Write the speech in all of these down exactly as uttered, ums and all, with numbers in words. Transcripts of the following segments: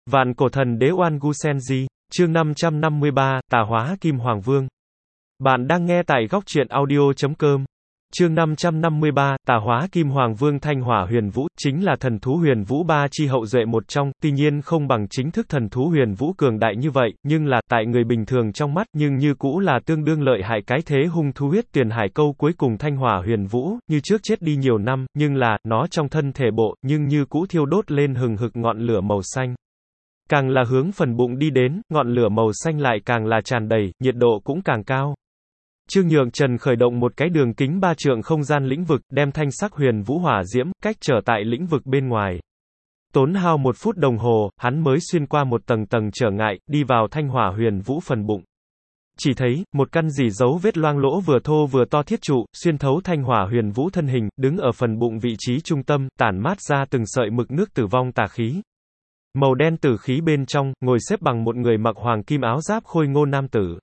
Vạn cổ thần đế Oan Gu Senji, chương năm trăm năm mươi ba, Tà hóa Kim Hoàng Vương. Bạn đang nghe tại góc truyện audio chấm com. Chương năm trăm năm mươi ba, Tà hóa Kim Hoàng Vương. Thanh Hỏa Huyền Vũ, chính là thần thú huyền vũ ba chi hậu duệ một trong, tuy nhiên không bằng chính thức thần thú huyền vũ cường đại như vậy, nhưng là, tại người bình thường trong mắt, nhưng như cũ là tương đương lợi hại. Cái thế hung thú huyết tuyển hải câu cuối cùng Thanh Hỏa Huyền Vũ, như trước chết đi nhiều năm, nhưng là, nó trong thân thể bộ, nhưng như cũ thiêu đốt lên hừng hực ngọn lửa màu xanh. Càng là hướng phần bụng đi đến, ngọn lửa màu xanh lại càng là tràn đầy, nhiệt độ cũng càng cao. Trương Nhượng Trần khởi động một cái đường kính ba trượng không gian lĩnh vực, đem thanh sắc huyền vũ hỏa diễm, cách trở tại lĩnh vực bên ngoài. Tốn hao một phút đồng hồ, hắn mới xuyên qua một tầng tầng trở ngại, đi vào thanh hỏa huyền vũ phần bụng. Chỉ thấy, một căn dì dấu vết loang lỗ vừa thô vừa to thiết trụ, xuyên thấu thanh hỏa huyền vũ thân hình, đứng ở phần bụng vị trí trung tâm, tản mát ra từng sợi mực nước tử vong tà khí. Màu đen tử khí bên trong, ngồi xếp bằng một người mặc hoàng kim áo giáp khôi ngô nam tử.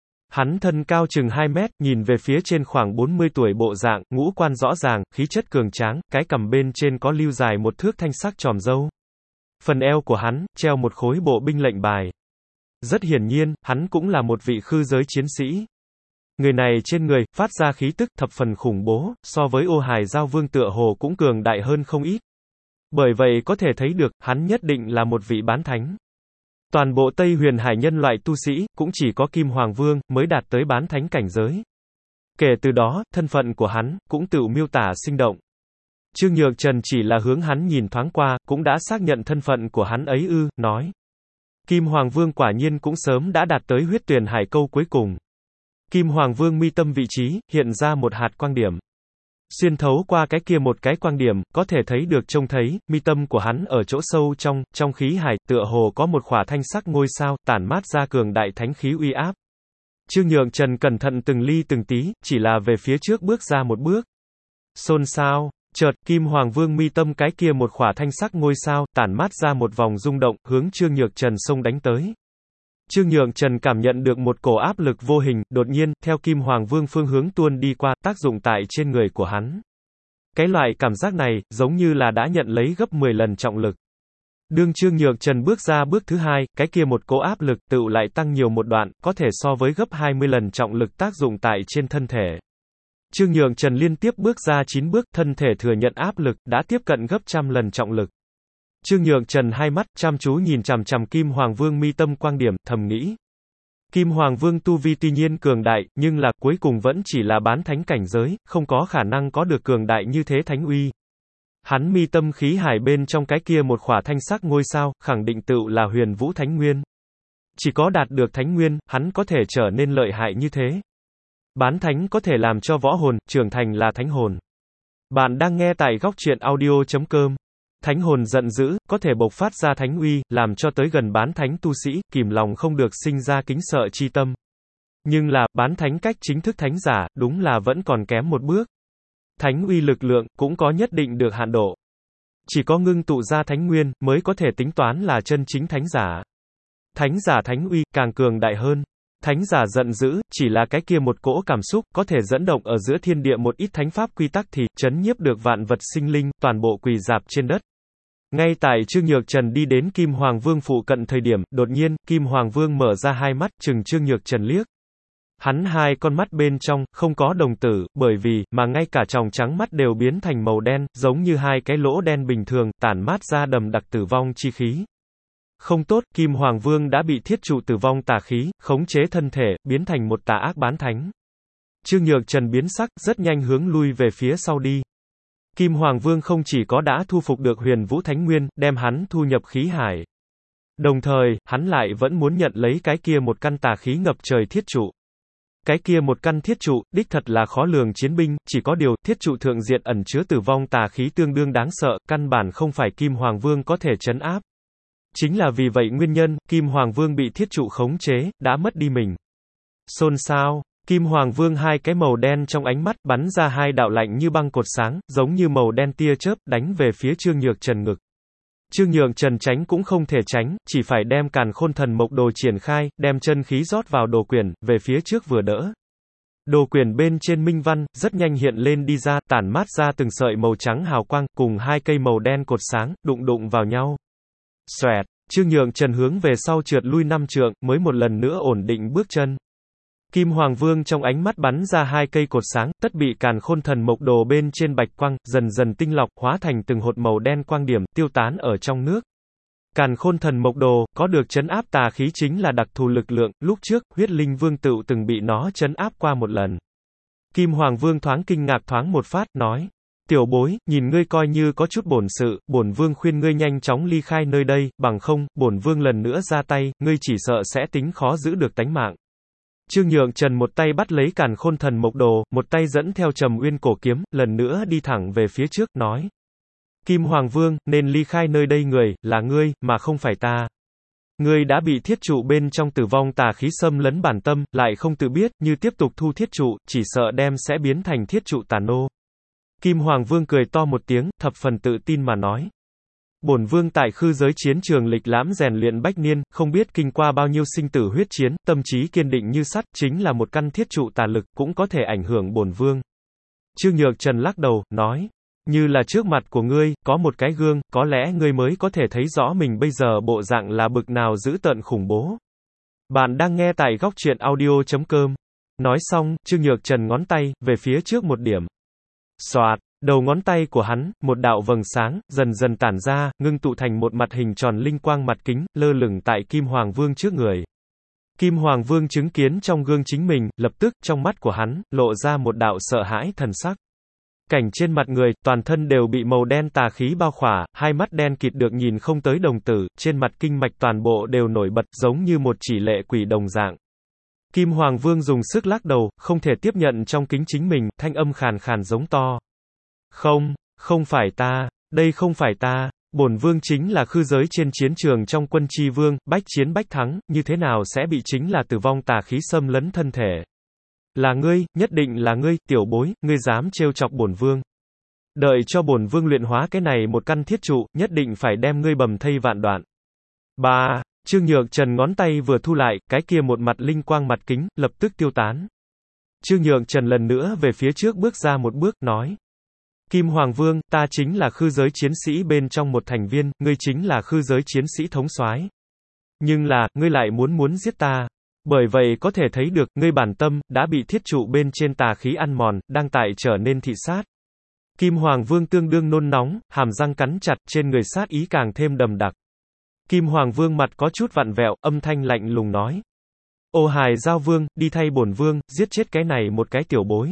Hắn thân cao chừng hai mét, nhìn về phía trên khoảng bốn mươi tuổi bộ dạng, ngũ quan rõ ràng, khí chất cường tráng, cái cằm bên trên có lưu dài một thước thanh sắc chòm râu. Phần eo của hắn, treo một khối bộ binh lệnh bài. Rất hiển nhiên, hắn cũng là một vị khư giới chiến sĩ. Người này trên người, phát ra khí tức thập phần khủng bố, so với Ô Hải Giao Vương tựa hồ cũng cường đại hơn không ít. Bởi vậy có thể thấy được, hắn nhất định là một vị bán thánh. Toàn bộ Tây Huyền Hải nhân loại tu sĩ, cũng chỉ có Kim Hoàng Vương, mới đạt tới bán thánh cảnh giới. Kể từ đó, thân phận của hắn, cũng tự miêu tả sinh động. Trương Nhượng Trần chỉ là hướng hắn nhìn thoáng qua, cũng đã xác nhận thân phận của hắn ấy ư, nói. Kim Hoàng Vương quả nhiên cũng sớm đã đạt tới huyết tuyển hải câu cuối cùng. Kim Hoàng Vương mi tâm vị trí, hiện ra một hạt quang điểm. Xuyên thấu qua cái kia một cái quang điểm, có thể thấy được trông thấy, mi tâm của hắn ở chỗ sâu trong, trong khí hải, tựa hồ có một khỏa thanh sắc ngôi sao, tản mát ra cường đại thánh khí uy áp. Trương Nhượng Trần cẩn thận từng ly từng tí, chỉ là về phía trước bước ra một bước. Xôn xao, chợt, Kim Hoàng Vương mi tâm cái kia một khỏa thanh sắc ngôi sao, tản mát ra một vòng rung động, hướng Trương Nhượng Trần xông đánh tới. Trương Nhượng Trần cảm nhận được một cổ áp lực vô hình, đột nhiên, theo Kim Hoàng Vương phương hướng tuôn đi qua, tác dụng tại trên người của hắn. Cái loại cảm giác này, giống như là đã nhận lấy gấp mười lần trọng lực. Đương Trương Nhượng Trần bước ra bước thứ hai, cái kia một cỗ áp lực, tựu lại tăng nhiều một đoạn, có thể so với gấp hai mươi lần trọng lực tác dụng tại trên thân thể. Trương Nhượng Trần liên tiếp bước ra chín bước, thân thể thừa nhận áp lực, đã tiếp cận gấp trăm lần trọng lực. Trương Nhượng Trần hai mắt, chăm chú nhìn chằm chằm Kim Hoàng Vương mi tâm quang điểm, thầm nghĩ. Kim Hoàng Vương tu vi tuy nhiên cường đại, nhưng là, cuối cùng vẫn chỉ là bán thánh cảnh giới, không có khả năng có được cường đại như thế thánh uy. Hắn mi tâm khí hải bên trong cái kia một khỏa thanh sắc ngôi sao, khẳng định tựu là huyền vũ thánh nguyên. Chỉ có đạt được thánh nguyên, hắn có thể trở nên lợi hại như thế. Bán thánh có thể làm cho võ hồn, trưởng thành là thánh hồn. Bạn đang nghe tại góc truyện audio chấm com. Thánh hồn giận dữ, có thể bộc phát ra thánh uy, làm cho tới gần bán thánh tu sĩ, kìm lòng không được sinh ra kính sợ chi tâm. Nhưng là, bán thánh cách chính thức thánh giả, đúng là vẫn còn kém một bước. Thánh uy lực lượng, cũng có nhất định được hạn độ. Chỉ có ngưng tụ ra thánh nguyên, mới có thể tính toán là chân chính thánh giả. Thánh giả thánh uy, càng cường đại hơn. Thánh giả giận dữ, chỉ là cái kia một cỗ cảm xúc, có thể dẫn động ở giữa thiên địa một ít thánh pháp quy tắc thì, chấn nhiếp được vạn vật sinh linh, toàn bộ quỳ rạp trên đất. Ngay tại Trương Nhượng Trần đi đến Kim Hoàng Vương phụ cận thời điểm, đột nhiên, Kim Hoàng Vương mở ra hai mắt, trừng Trương Nhượng Trần liếc. Hắn hai con mắt bên trong, không có đồng tử, bởi vì, mà ngay cả tròng trắng mắt đều biến thành màu đen, giống như hai cái lỗ đen bình thường, tản mát ra đầm đặc tử vong chi khí. Không tốt, Kim Hoàng Vương đã bị thiết trụ tử vong tà khí, khống chế thân thể, biến thành một tà ác bán thánh. Trương Nhượng Trần biến sắc, rất nhanh hướng lui về phía sau đi. Kim Hoàng Vương không chỉ có đã thu phục được huyền vũ thánh nguyên, đem hắn thu nhập khí hải. Đồng thời, hắn lại vẫn muốn nhận lấy cái kia một căn tà khí ngập trời thiết trụ. Cái kia một căn thiết trụ, đích thật là khó lường chiến binh, chỉ có điều, thiết trụ thượng diện ẩn chứa tử vong tà khí tương đương đáng sợ, căn bản không phải Kim Hoàng Vương có thể trấn áp. Chính là vì vậy nguyên nhân, Kim Hoàng Vương bị thiết trụ khống chế, đã mất đi mình. Xôn xao, Kim Hoàng Vương hai cái màu đen trong ánh mắt, bắn ra hai đạo lạnh như băng cột sáng, giống như màu đen tia chớp, đánh về phía Trương Nhượng Trần ngực. Trương Nhượng Trần tránh cũng không thể tránh, chỉ phải đem Càn Khôn Thần Mộc Đồ triển khai, đem chân khí rót vào đồ quyển, về phía trước vừa đỡ. Đồ quyển bên trên minh văn, rất nhanh hiện lên đi ra, tản mát ra từng sợi màu trắng hào quang, cùng hai cây màu đen cột sáng, đụng đụng vào nhau. Xoẹt, Trương Nhượng Trần hướng về sau trượt lui năm trượng, mới một lần nữa ổn định bước chân. Kim Hoàng Vương trong ánh mắt bắn ra hai cây cột sáng, tất bị Càn Khôn Thần Mộc Đồ bên trên bạch quang, dần dần tinh lọc, hóa thành từng hột màu đen quang điểm, tiêu tán ở trong nước. Càn Khôn Thần Mộc Đồ, có được trấn áp tà khí chính là đặc thù lực lượng, lúc trước, Huyết Linh Vương Tựu từng bị nó trấn áp qua một lần. Kim Hoàng Vương thoáng kinh ngạc thoáng một phát, nói: "Tiểu bối, nhìn ngươi coi như có chút bổn sự, bổn vương khuyên ngươi nhanh chóng ly khai nơi đây, bằng không, bổn vương lần nữa ra tay, ngươi chỉ sợ sẽ tính khó giữ được tánh mạng." Trương Nhượng Trần một tay bắt lấy Càn Khôn Thần Mộc Đồ, một tay dẫn theo Trầm Uyên cổ kiếm, lần nữa đi thẳng về phía trước, nói: "Kim Hoàng Vương, nên ly khai nơi đây người, là ngươi, mà không phải ta. Ngươi đã bị thiết trụ bên trong tử vong tà khí xâm lấn bản tâm, lại không tự biết, như tiếp tục thu thiết trụ, chỉ sợ đem sẽ biến thành thiết trụ tà nô." Kim Hoàng Vương cười to một tiếng, thập phần tự tin mà nói: "Bổn vương tại khư giới chiến trường lịch lãm rèn luyện bách niên, không biết kinh qua bao nhiêu sinh tử huyết chiến, tâm trí kiên định như sắt, chính là một căn thiết trụ tà lực, cũng có thể ảnh hưởng bổn vương." Trương Nhược Trần lắc đầu, nói: "Như là trước mặt của ngươi, có một cái gương, có lẽ ngươi mới có thể thấy rõ mình bây giờ bộ dạng là bực nào dữ tợn khủng bố." Bạn đang nghe tại góc truyện audio chấm com. Nói xong, Trương Nhược Trần ngón tay, về phía trước một điểm. Xoạt, đầu ngón tay của hắn, một đạo vầng sáng, dần dần tản ra, ngưng tụ thành một mặt hình tròn linh quang mặt kính, lơ lửng tại Kim Hoàng Vương trước người. Kim Hoàng Vương chứng kiến trong gương chính mình, lập tức, trong mắt của hắn, lộ ra một đạo sợ hãi thần sắc. Cảnh trên mặt người, toàn thân đều bị màu đen tà khí bao khỏa, hai mắt đen kịt được nhìn không tới đồng tử, trên mặt kinh mạch toàn bộ đều nổi bật, giống như một chỉ lệ quỷ đồng dạng. Kim Hoàng Vương dùng sức lắc đầu, không thể tiếp nhận trong kính chính mình, thanh âm khàn khàn giống to: "Không, không phải ta, đây không phải ta, bổn vương chính là khư giới trên chiến trường trong quân chi vương, bách chiến bách thắng, như thế nào sẽ bị chính là tử vong tà khí xâm lấn thân thể? Là ngươi, nhất định là ngươi, tiểu bối, ngươi dám trêu chọc bổn vương. Đợi cho bổn vương luyện hóa cái này một căn thiết trụ, nhất định phải đem ngươi bầm thây vạn đoạn." Ba, Trương Nhược Trần ngón tay vừa thu lại, cái kia một mặt linh quang mặt kính, lập tức tiêu tán. Trương Nhược Trần lần nữa về phía trước bước ra một bước, nói: "Kim Hoàng Vương, ta chính là khư giới chiến sĩ bên trong một thành viên, ngươi chính là khư giới chiến sĩ thống soái. Nhưng là, ngươi lại muốn muốn giết ta. Bởi vậy có thể thấy được, ngươi bản tâm, đã bị thiết trụ bên trên tà khí ăn mòn, đang tại trở nên thị sát." Kim Hoàng Vương tương đương nôn nóng, hàm răng cắn chặt, trên người sát ý càng thêm đầm đặc. Kim Hoàng Vương mặt có chút vặn vẹo, âm thanh lạnh lùng nói: "Ô Hài Giao Vương, đi thay bổn vương, giết chết cái này một cái tiểu bối."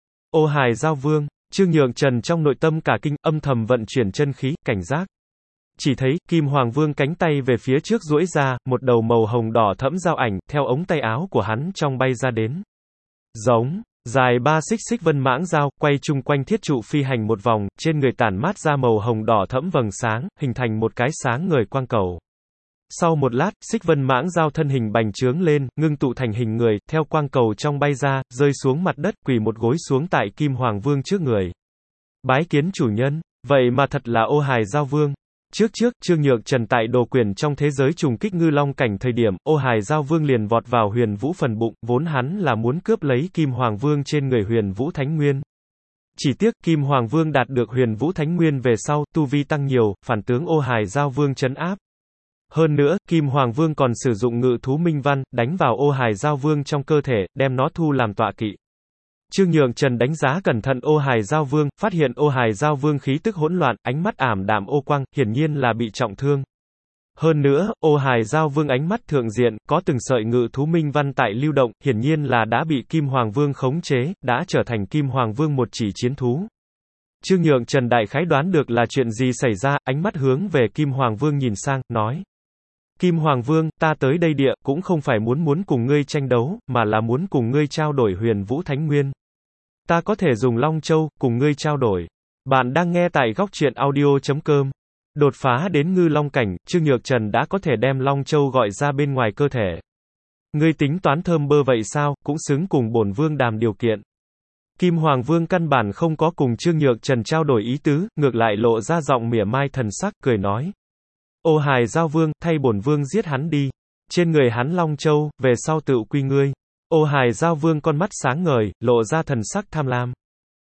Ô Hài Giao Vương, Trương Nhượng Trần trong nội tâm cả kinh, âm thầm vận chuyển chân khí, cảnh giác. Chỉ thấy, Kim Hoàng Vương cánh tay về phía trước duỗi ra, một đầu màu hồng đỏ thẫm dao ảnh, theo ống tay áo của hắn trong bay ra đến. Giống, dài ba xích xích vân mãng dao, quay chung quanh thiết trụ phi hành một vòng, trên người tản mát ra màu hồng đỏ thẫm vầng sáng, hình thành một cái sáng ngời quang cầu. Sau một lát, xích vân mãng dao thân hình bành trướng lên, ngưng tụ thành hình người, theo quang cầu trong bay ra, rơi xuống mặt đất, quỳ một gối xuống tại Kim Hoàng Vương trước người. Bái kiến chủ nhân, vậy mà thật là Ô Hài Giao Vương. Trước trước, Trương Nhược Trần tại đồ quyền trong thế giới trùng kích ngư long cảnh thời điểm, Ô Hài Giao Vương liền vọt vào Huyền Vũ phần bụng, vốn hắn là muốn cướp lấy Kim Hoàng Vương trên người Huyền Vũ Thánh Nguyên. Chỉ tiếc, Kim Hoàng Vương đạt được Huyền Vũ Thánh Nguyên về sau, tu vi tăng nhiều, phản tướng Ô Hài Giao Vương trấn áp. Hơn nữa, Kim Hoàng Vương còn sử dụng ngự thú minh văn, đánh vào Ô Hài Giao Vương trong cơ thể, đem nó thu làm tọa kỵ. Trương Nhượng Trần đánh giá cẩn thận Ô Hài Giao Vương, phát hiện Ô Hài Giao Vương khí tức hỗn loạn, ánh mắt ảm đạm ô quang, hiển nhiên là bị trọng thương. Hơn nữa, Ô Hài Giao Vương ánh mắt thượng diện, có từng sợi ngự thú minh văn tại lưu động, hiển nhiên là đã bị Kim Hoàng Vương khống chế, đã trở thành Kim Hoàng Vương một chỉ chiến thú. Trương Nhượng Trần đại khái đoán được là chuyện gì xảy ra, ánh mắt hướng về Kim Hoàng Vương nhìn sang, nói: "Kim Hoàng Vương, ta tới đây địa, cũng không phải muốn muốn cùng ngươi tranh đấu, mà là muốn cùng ngươi trao đổi Huyền Vũ Thánh Nguyên. Ta có thể dùng Long Châu, cùng ngươi trao đổi." Bạn đang nghe tại góc truyện audio chấm com. Đột phá đến ngư long cảnh, Trương Nhược Trần đã có thể đem Long Châu gọi ra bên ngoài cơ thể. "Ngươi tính toán thơm bơ vậy sao, cũng xứng cùng bổn vương đàm điều kiện." Kim Hoàng Vương căn bản không có cùng Trương Nhược Trần trao đổi ý tứ, ngược lại lộ ra giọng mỉa mai thần sắc, cười nói: "Ô Hài Giao Vương, thay bổn vương giết hắn đi. Trên người hắn Long Châu, về sau tựu quy ngươi." Ô Hài Giao Vương con mắt sáng ngời, lộ ra thần sắc tham lam.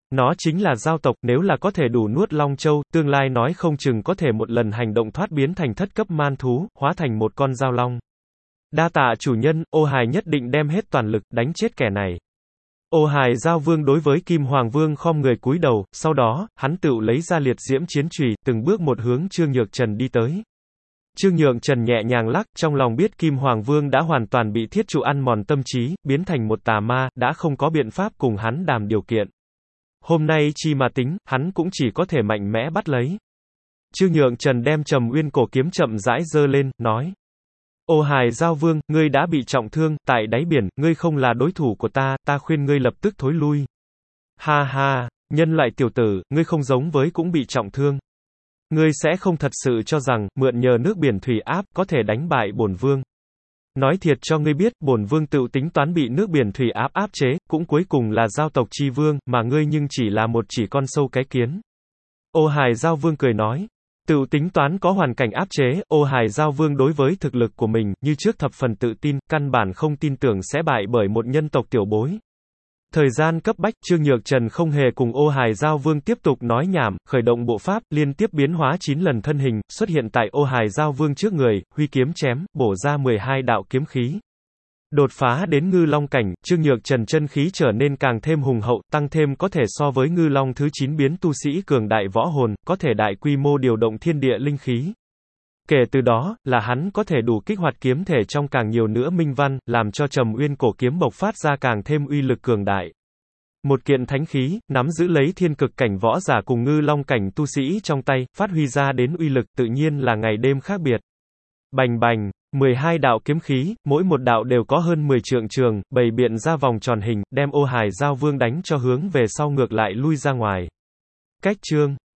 Nó chính là giao tộc, nếu là có thể đủ nuốt Long Châu, tương lai nói không chừng có thể một lần hành động thoát biến thành thất cấp man thú, hóa thành một con giao long. Đa tạ chủ nhân, ô hài nhất định đem hết toàn lực, đánh chết kẻ này. Ô hài giao vương đối với Kim Hoàng Vương khom người cúi đầu, sau đó, hắn tự lấy ra liệt diễm chiến chùy, từng bước một hướng Trương Nhược Trần đi tới. Trương Nhượng Trần nhẹ nhàng lắc, trong lòng biết Kim Hoàng Vương đã hoàn toàn bị thiết trụ ăn mòn tâm trí, biến thành một tà ma, đã không có biện pháp cùng hắn đàm điều kiện. Hôm nay chi mà tính, hắn cũng chỉ có thể mạnh mẽ bắt lấy. Trương Nhượng Trần đem Trầm Uyên cổ kiếm chậm rãi giơ lên, nói: Ô hài giao vương, ngươi đã bị trọng thương, tại đáy biển, ngươi không là đối thủ của ta, ta khuyên ngươi lập tức thối lui. Ha ha, nhân loại tiểu tử, ngươi không giống với cũng bị trọng thương. Ngươi sẽ không thật sự cho rằng, mượn nhờ nước biển thủy áp, có thể đánh bại bổn vương. Nói thiệt cho ngươi biết, bổn vương tự tính toán bị nước biển thủy áp áp chế, cũng cuối cùng là giao tộc chi vương, mà ngươi nhưng chỉ là một chỉ con sâu cái kiến. Ô hài giao vương cười nói, tự tính toán có hoàn cảnh áp chế, ô hài giao vương đối với thực lực của mình, như trước thập phần tự tin, căn bản không tin tưởng sẽ bại bởi một nhân tộc tiểu bối. Thời gian cấp bách, Trương Nhược Trần không hề cùng ô hài giao vương tiếp tục nói nhảm, khởi động bộ pháp, liên tiếp biến hóa chín lần thân hình, xuất hiện tại ô hài giao vương trước người, huy kiếm chém, bổ ra mười hai đạo kiếm khí. Đột phá đến ngư long cảnh, Trương Nhược Trần chân khí trở nên càng thêm hùng hậu, tăng thêm có thể so với ngư long thứ chín biến tu sĩ cường đại võ hồn, có thể đại quy mô điều động thiên địa linh khí. Kể từ đó, là hắn có thể đủ kích hoạt kiếm thể trong càng nhiều nữa minh văn, làm cho Trầm Uyên cổ kiếm bộc phát ra càng thêm uy lực cường đại. Một kiện thánh khí, nắm giữ lấy thiên cực cảnh võ giả cùng ngư long cảnh tu sĩ trong tay, phát huy ra đến uy lực tự nhiên là ngày đêm khác biệt. Bành bành, mười hai đạo kiếm khí, mỗi một đạo đều có hơn mười trượng trường, bày biện ra vòng tròn hình, đem ô hài giao vương đánh cho hướng về sau ngược lại lui ra ngoài. Cách chương